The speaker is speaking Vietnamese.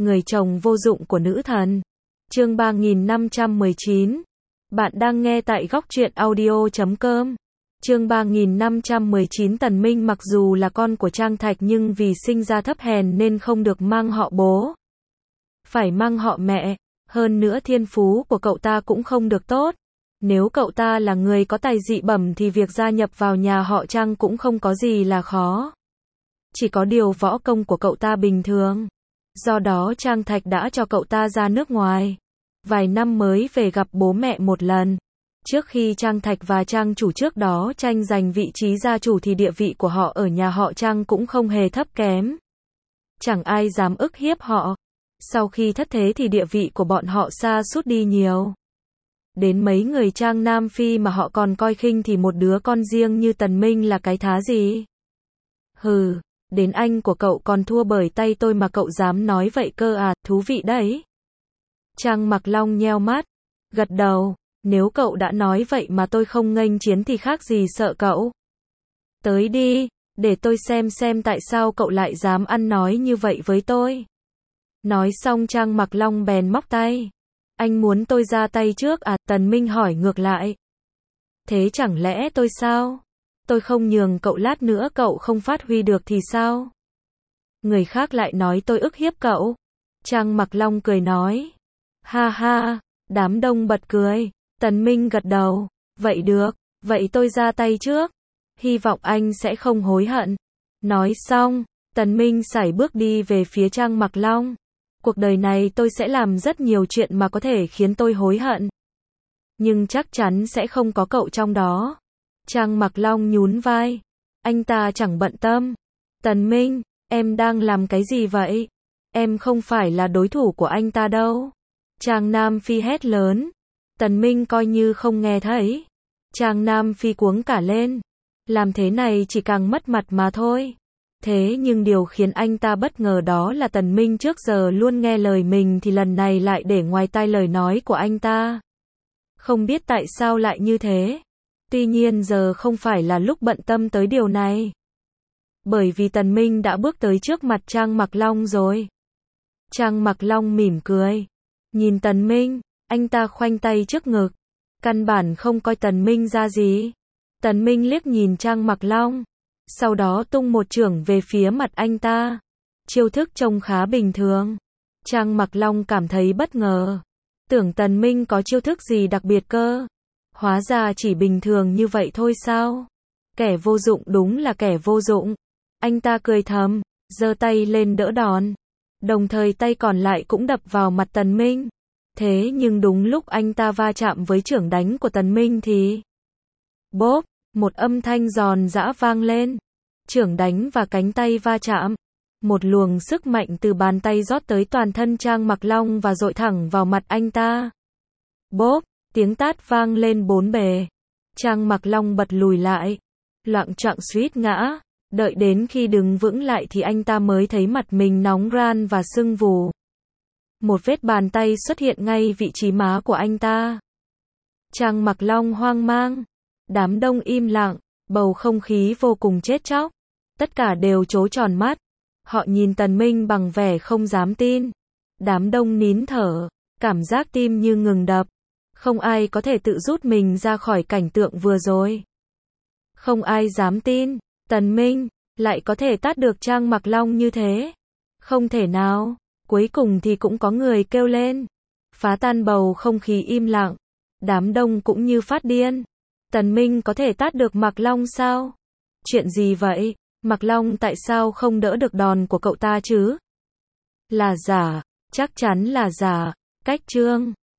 Người chồng vô dụng của nữ thần. Chương 3519. Bạn đang nghe tại góc truyện audio.com. Chương 3519. Tần Minh mặc dù là con của Trang Thạch nhưng vì sinh ra thấp hèn nên không được mang họ bố, phải mang họ mẹ. Hơn nữa thiên phú của cậu ta cũng không được tốt. Nếu cậu ta là người có tài dị bẩm thì việc gia nhập vào nhà họ Trang cũng không có gì là khó. Chỉ có điều võ công của cậu ta bình thường. Do đó Trang Thạch đã cho cậu ta ra nước ngoài. Vài năm mới về gặp bố mẹ một lần. Trước khi Trang Thạch và Trang chủ trước đó tranh giành vị trí gia chủ thì địa vị của họ ở nhà họ Trang cũng không hề thấp kém. Chẳng ai dám ức hiếp họ. Sau khi thất thế thì địa vị của bọn họ sa sút đi nhiều. Đến mấy người Trang Nam Phi mà họ còn coi khinh thì một đứa con riêng như Tần Minh là cái thá gì. Hừ, đến anh của cậu còn thua bởi tay tôi mà cậu dám nói vậy cơ à, thú vị đấy. Trang Mặc Long nheo mắt, gật đầu, nếu cậu đã nói vậy mà tôi không nghênh chiến thì khác gì sợ cậu. Tới đi, để tôi xem tại sao cậu lại dám ăn nói như vậy với tôi. Nói xong Trang Mặc Long bèn móc tay. Anh muốn tôi ra tay trước à? Tần Minh hỏi ngược lại. Thế chẳng lẽ tôi sao? Tôi không nhường cậu lát nữa cậu không phát huy được thì sao? Người khác lại nói tôi ức hiếp cậu. Trang Mặc Long cười nói. Ha ha, đám đông bật cười. Tần Minh gật đầu. Vậy được, vậy tôi ra tay trước. Hy vọng anh sẽ không hối hận. Nói xong, Tần Minh sải bước đi về phía Trang Mặc Long. Cuộc đời này tôi sẽ làm rất nhiều chuyện mà có thể khiến tôi hối hận. Nhưng chắc chắn sẽ không có cậu trong đó. Trang Mặc Long nhún vai. Anh ta chẳng bận tâm. Tần Minh, em đang làm cái gì vậy? Em không phải là đối thủ của anh ta đâu. Trang Nam Phi hét lớn. Tần Minh coi như không nghe thấy. Trang Nam Phi cuống cả lên. Làm thế này chỉ càng mất mặt mà thôi. Thế nhưng điều khiến anh ta bất ngờ đó là Tần Minh trước giờ luôn nghe lời mình thì lần này lại để ngoài tai lời nói của anh ta. Không biết tại sao lại như thế. Tuy nhiên giờ không phải là lúc bận tâm tới điều này. Bởi vì Tần Minh đã bước tới trước mặt Trang Mặc Long rồi. Trang Mặc Long mỉm cười. Nhìn Tần Minh, anh ta khoanh tay trước ngực. Căn bản không coi Tần Minh ra gì. Tần Minh liếc nhìn Trang Mặc Long. Sau đó tung một chưởng về phía mặt anh ta. Chiêu thức trông khá bình thường. Trang Mặc Long cảm thấy bất ngờ. Tưởng Tần Minh có chiêu thức gì đặc biệt cơ. Hóa ra chỉ bình thường như vậy thôi sao? Kẻ vô dụng đúng là kẻ vô dụng. Anh ta cười thầm, giơ tay lên đỡ đòn. Đồng thời tay còn lại cũng đập vào mặt Tần Minh. Thế nhưng đúng lúc anh ta va chạm với chưởng đánh của Tần Minh thì... Bốp! Một âm thanh giòn giã vang lên. Chưởng đánh và cánh tay va chạm. Một luồng sức mạnh từ bàn tay rót tới toàn thân Trang Mặc Long và dội thẳng vào mặt anh ta. Bốp, tiếng tát vang lên bốn bề. Trang Mặc Long bật lùi lại. Loạng choạng suýt ngã. Đợi đến khi đứng vững lại thì anh ta mới thấy mặt mình nóng ran và sưng vù. Một vết bàn tay xuất hiện ngay vị trí má của anh ta. Trang Mặc Long hoang mang. Đám đông im lặng, bầu không khí vô cùng chết chóc. Tất cả đều trố tròn mắt. Họ nhìn Tần Minh bằng vẻ không dám tin. Đám đông nín thở, cảm giác tim như ngừng đập. Không ai có thể tự rút mình ra khỏi cảnh tượng vừa rồi. Không ai dám tin, Tần Minh lại có thể tát được Trang Mặc Long như thế. Không thể nào. Cuối cùng thì cũng có người kêu lên. Phá tan bầu không khí im lặng. Đám đông cũng như phát điên. Tần Minh có thể tát được Mặc Long sao? Chuyện gì vậy? Mặc Long tại sao không đỡ được đòn của cậu ta chứ? Là giả, chắc chắn là giả. Cách chương